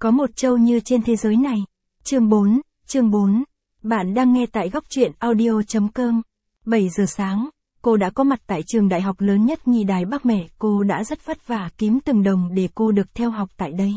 Có một Châu Như trên thế giới này. Chương 4. Bạn đang nghe tại góc truyện audio.com. 7 giờ sáng, cô đã có mặt tại trường đại học lớn nhất nhì Đài Bắc. Mẹ cô đã rất vất vả kiếm từng đồng để cô được theo học tại đây.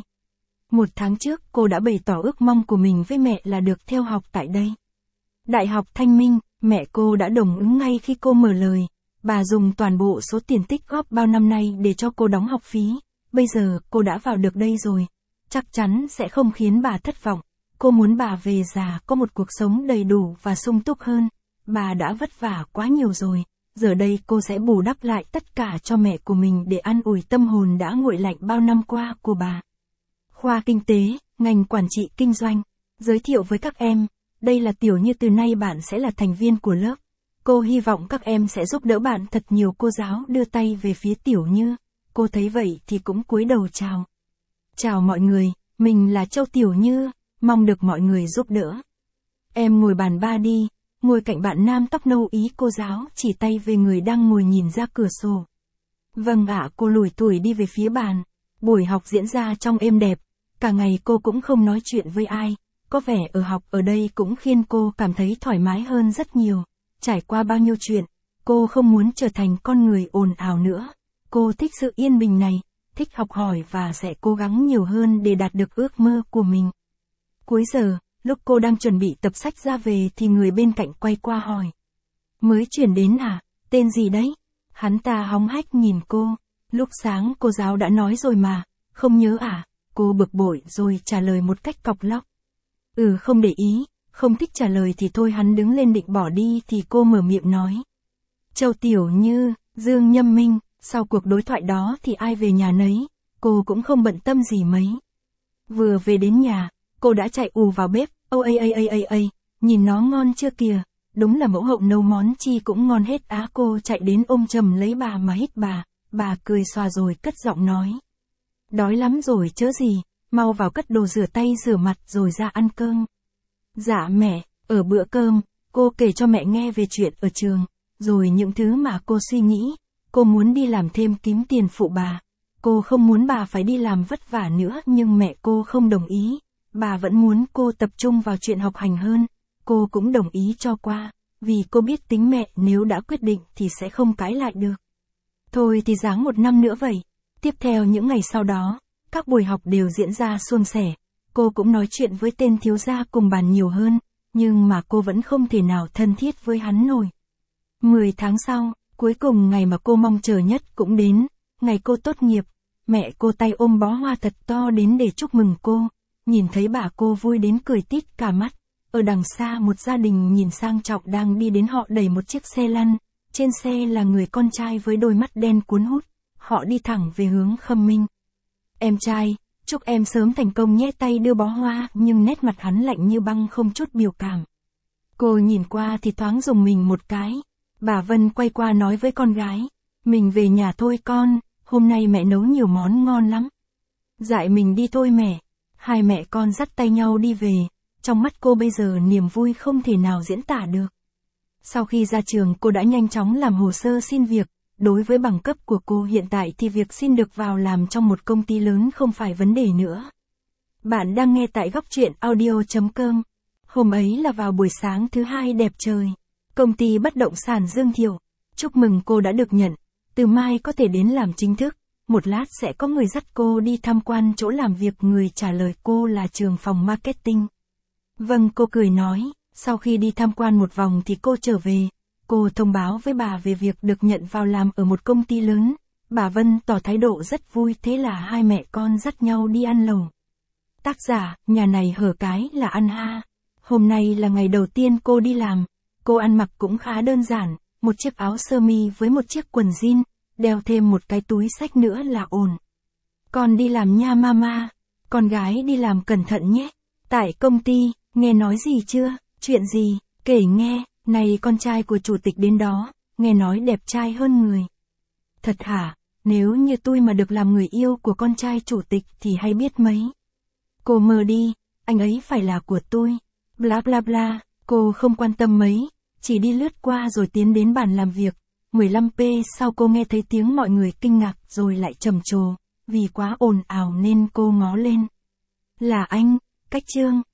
1 tháng trước, cô đã bày tỏ ước mong của mình với mẹ là được theo học tại đây. Đại học Thanh Minh, mẹ cô đã đồng ứng ngay khi cô mở lời. Bà dùng toàn bộ số tiền tích góp bao năm nay để cho cô đóng học phí. Bây giờ cô đã vào được đây rồi. Chắc chắn sẽ không khiến bà thất vọng. Cô muốn bà về già có một cuộc sống đầy đủ và sung túc hơn. Bà đã vất vả quá nhiều rồi. Giờ đây cô sẽ bù đắp lại tất cả cho mẹ của mình để an ủi tâm hồn đã nguội lạnh bao năm qua của bà. Khoa Kinh tế, ngành quản trị kinh doanh. Giới thiệu với các em, đây là Tiểu Như, từ nay bạn sẽ là thành viên của lớp. Cô hy vọng các em sẽ giúp đỡ bạn thật nhiều. Cô giáo đưa tay về phía Tiểu Như. Cô thấy vậy thì cũng cúi đầu chào. Chào mọi người, mình là Châu Tiểu Như, mong được mọi người giúp đỡ. Em ngồi bàn 3 đi, ngồi cạnh bạn nam tóc nâu. Ý cô giáo chỉ tay về người đang ngồi nhìn ra cửa sổ. Vâng ạ. Cô lủi thủi đi về phía bàn. Buổi học diễn ra trong êm đẹp. Cả ngày cô cũng không nói chuyện với ai. Có vẻ ở học ở đây cũng khiến cô cảm thấy thoải mái hơn rất nhiều. Trải qua bao nhiêu chuyện, cô không muốn trở thành con người ồn ào nữa. Cô thích sự yên bình này, thích học hỏi và sẽ cố gắng nhiều hơn để đạt được ước mơ của mình. Cuối giờ, lúc cô đang chuẩn bị tập sách ra về thì người bên cạnh quay qua hỏi. Mới chuyển đến à? Tên gì đấy? Hắn ta hóng hách nhìn cô. Lúc sáng cô giáo đã nói rồi mà, không nhớ à? Cô bực bội rồi trả lời một cách cọc lóc. Không để ý, không thích trả lời thì thôi. Hắn đứng lên định bỏ đi thì cô mở miệng nói. Châu Tiểu Như, Dương Nhâm Minh. Sau cuộc đối thoại đó thì ai về nhà nấy, cô cũng không bận tâm gì mấy. Vừa về đến nhà, cô đã chạy ù vào bếp. Nhìn nó ngon chưa kìa, đúng là mẫu hậu nấu món chi cũng ngon hết á. Cô chạy đến ôm chầm lấy bà mà hít bà cười xòa rồi cất giọng nói. Đói lắm rồi chớ gì, mau vào cất đồ rửa tay rửa mặt rồi ra ăn cơm. Dạ mẹ. Ở bữa cơm, cô kể cho mẹ nghe về chuyện ở trường, rồi những thứ mà cô suy nghĩ. Cô muốn đi làm thêm kiếm tiền phụ bà. Cô không muốn bà phải đi làm vất vả nữa, nhưng mẹ cô không đồng ý. Bà vẫn muốn cô tập trung vào chuyện học hành hơn. Cô cũng đồng ý cho qua, vì cô biết tính mẹ, nếu đã quyết định thì sẽ không cãi lại được. Thôi thì ráng 1 năm nữa vậy. Tiếp theo những ngày sau đó, các buổi học đều diễn ra suôn sẻ. Cô cũng nói chuyện với tên thiếu gia cùng bàn nhiều hơn, nhưng mà cô vẫn không thể nào thân thiết với hắn nổi. 10 tháng sau, cuối cùng ngày mà cô mong chờ nhất cũng đến, ngày cô tốt nghiệp. Mẹ cô tay ôm bó hoa thật to đến để chúc mừng cô. Nhìn thấy bà cô vui đến cười tít cả mắt. Ở đằng xa một gia đình nhìn sang trọng đang đi đến, họ đẩy một chiếc xe lăn. Trên xe là người con trai với đôi mắt đen cuốn hút. Họ đi thẳng về hướng Khâm Minh. Em trai, chúc em sớm thành công nhé. Tay đưa bó hoa, nhưng nét mặt hắn lạnh như băng, không chút biểu cảm. Cô nhìn qua thì thoáng rùng mình một cái. Bà Vân quay qua nói với con gái. Mình về nhà thôi con, hôm nay mẹ nấu nhiều món ngon lắm. Dạy mình đi thôi mẹ. Hai mẹ con dắt tay nhau đi về. Trong mắt cô bây giờ niềm vui không thể nào diễn tả được. Sau khi ra trường cô đã nhanh chóng làm hồ sơ xin việc. Đối với bằng cấp của cô hiện tại thì việc xin được vào làm trong một công ty lớn không phải vấn đề nữa. Bạn đang nghe tại góc truyện audio.com. Hôm ấy là vào buổi sáng thứ Hai đẹp trời. Công ty bất động sản Dương Thiệu. Chúc mừng cô đã được nhận. Từ mai có thể đến làm chính thức. Một lát sẽ có người dắt cô đi tham quan chỗ làm việc. Người trả lời cô là trưởng phòng marketing. Vâng, cô cười nói. Sau khi đi tham quan một vòng thì cô trở về. Cô thông báo với bà về việc được nhận vào làm ở một công ty lớn. Bà Vân tỏ thái độ rất vui, thế là hai mẹ con dắt nhau đi ăn lẩu. Tác giả, nhà này hở cái là ăn ha. Hôm nay là ngày đầu tiên cô đi làm. Cô ăn mặc cũng khá đơn giản, một chiếc áo sơ mi với một chiếc quần jean, đeo thêm một cái túi xách nữa là ổn. Con đi làm nha mama, con gái đi làm cẩn thận nhé. Tại công ty, nghe nói gì chưa, chuyện gì, kể nghe. Này con trai của chủ tịch đến đó, nghe nói đẹp trai hơn người. Thật hả? Nếu như tôi mà được làm người yêu của con trai chủ tịch thì hay biết mấy. Cô mơ đi, anh ấy phải là của tôi. Bla bla bla, cô không quan tâm mấy, chỉ đi lướt qua rồi tiến đến bàn làm việc. 15p sau cô nghe thấy tiếng mọi người kinh ngạc rồi lại trầm trồ, vì quá ồn ào nên cô ngó lên. Là anh, cách chương.